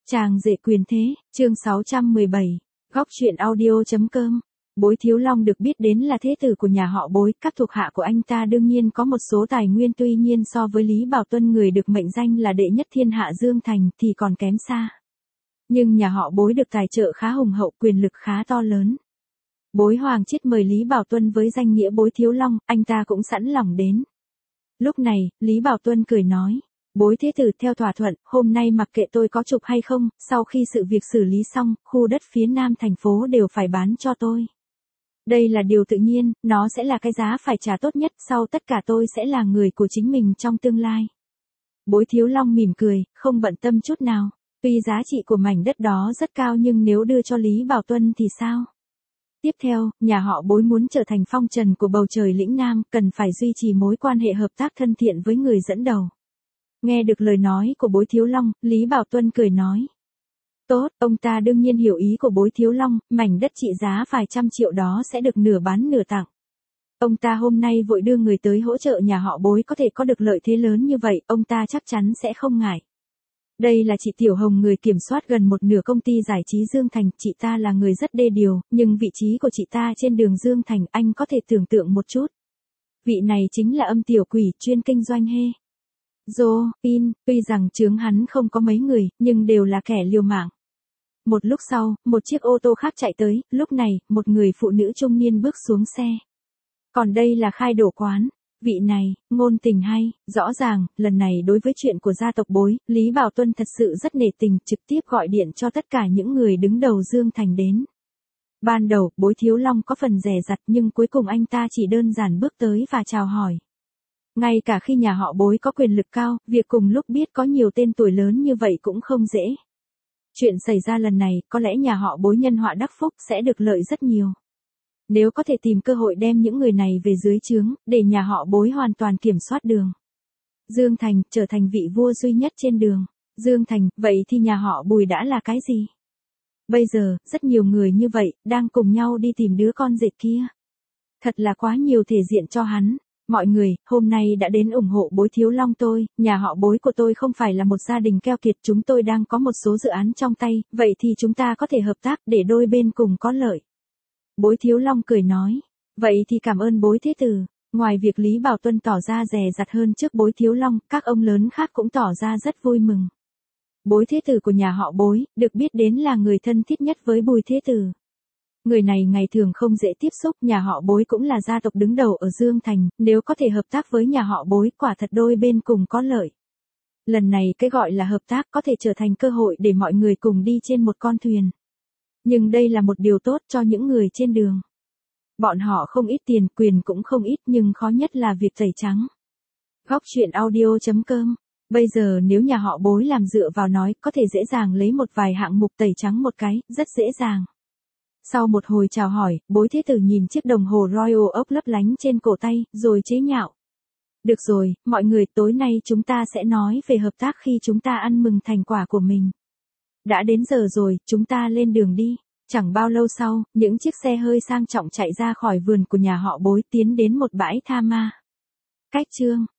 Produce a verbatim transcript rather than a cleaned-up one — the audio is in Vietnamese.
Chàng rể quyền thế, chương sáu trăm mười bảy, góc truyện audio.com. Bối Thiếu Long được biết đến là thế tử của nhà họ Bối, các thuộc hạ của anh ta đương nhiên có một số tài nguyên, tuy nhiên so với Lý Bảo Tuân, người được mệnh danh là đệ nhất thiên hạ Dương Thành, thì còn kém xa. Nhưng nhà họ Bối được tài trợ khá hùng hậu, quyền lực khá to lớn. Bối Hoàng Chiết mời Lý Bảo Tuân với danh nghĩa Bối Thiếu Long, anh ta cũng sẵn lòng đến. Lúc này, Lý Bảo Tuân cười nói: Bối thế tử, theo thỏa thuận, hôm nay mặc kệ tôi có chụp hay không, sau khi sự việc xử lý xong, khu đất phía nam thành phố đều phải bán cho tôi. Đây là điều tự nhiên, nó sẽ là cái giá phải trả tốt nhất, sau tất cả tôi sẽ là người của chính mình trong tương lai. Bối Thiếu Long mỉm cười, không bận tâm chút nào. Tuy giá trị của mảnh đất đó rất cao nhưng nếu đưa cho Lý Bảo Tuân thì sao? Tiếp theo, nhà họ Bối muốn trở thành phong trần của bầu trời lĩnh Nam, cần phải duy trì mối quan hệ hợp tác thân thiện với người dẫn đầu. Nghe được lời nói của Bối Thiếu Long, Lý Bảo Tuân cười nói: Tốt, ông ta đương nhiên hiểu ý của Bối Thiếu Long, mảnh đất trị giá vài trăm triệu đó sẽ được nửa bán nửa tặng. Ông ta hôm nay vội đưa người tới hỗ trợ nhà họ Bối có thể có được lợi thế lớn như vậy, ông ta chắc chắn sẽ không ngại. Đây là chị Tiểu Hồng, người kiểm soát gần một nửa công ty giải trí Dương Thành, chị ta là người rất đê điều, nhưng vị trí của chị ta trên đường Dương Thành, anh có thể tưởng tượng một chút. Vị này chính là âm tiểu quỷ chuyên kinh doanh hê. Dô, in, tuy rằng chướng hắn không có mấy người, nhưng đều là kẻ liều mạng. Một lúc sau, một chiếc ô tô khác chạy tới, lúc này, một người phụ nữ trung niên bước xuống xe. Còn đây là khai đổ quán. Vị này, ngôn tình hay, rõ ràng, lần này đối với chuyện của gia tộc Bối, Lý Bảo Tuân thật sự rất nể tình, trực tiếp gọi điện cho tất cả những người đứng đầu Dương Thành đến. Ban đầu, Bối Thiếu Long có phần dè dặt nhưng cuối cùng anh ta chỉ đơn giản bước tới và chào hỏi. Ngay cả khi nhà họ Bối có quyền lực cao, việc cùng lúc biết có nhiều tên tuổi lớn như vậy cũng không dễ. Chuyện xảy ra lần này, có lẽ nhà họ Bối nhân họa đắc phúc sẽ được lợi rất nhiều. Nếu có thể tìm cơ hội đem những người này về dưới trướng, để nhà họ Bối hoàn toàn kiểm soát đường Dương Thành, trở thành vị vua duy nhất trên đường Dương Thành, vậy thì nhà họ Bùi đã là cái gì? Bây giờ, rất nhiều người như vậy, đang cùng nhau đi tìm đứa con dệt kia. Thật là quá nhiều thể diện cho hắn. Mọi người, hôm nay đã đến ủng hộ Bối Thiếu Long tôi, nhà họ Bối của tôi không phải là một gia đình keo kiệt, chúng tôi đang có một số dự án trong tay, vậy thì chúng ta có thể hợp tác để đôi bên cùng có lợi. Bối Thiếu Long cười nói: Vậy thì cảm ơn Bối thế tử. Ngoài việc Lý Bảo Tuân tỏ ra dè dặt hơn trước Bối Thiếu Long, các ông lớn khác cũng tỏ ra rất vui mừng. Bối thế tử của nhà họ Bối, được biết đến là người thân thiết nhất với Bùi thế tử. Người này ngày thường không dễ tiếp xúc, nhà họ Bối cũng là gia tộc đứng đầu ở Dương Thành, nếu có thể hợp tác với nhà họ Bối, quả thật đôi bên cùng có lợi. Lần này cái gọi là hợp tác có thể trở thành cơ hội để mọi người cùng đi trên một con thuyền. Nhưng đây là một điều tốt cho những người trên đường. Bọn họ không ít tiền, quyền cũng không ít, nhưng khó nhất là việc tẩy trắng. Góc truyện audio.com. Bây giờ nếu nhà họ Bối làm dựa vào nói, có thể dễ dàng lấy một vài hạng mục tẩy trắng một cái, rất dễ dàng. Sau một hồi chào hỏi, Bối thế tử nhìn chiếc đồng hồ Royal Oak lấp lánh trên cổ tay, rồi chế nhạo: Được rồi, mọi người, tối nay chúng ta sẽ nói về hợp tác khi chúng ta ăn mừng thành quả của mình. Đã đến giờ rồi, chúng ta lên đường đi. Chẳng bao lâu sau, những chiếc xe hơi sang trọng chạy ra khỏi vườn của nhà họ Bối, tiến đến một bãi tha ma. Cách chương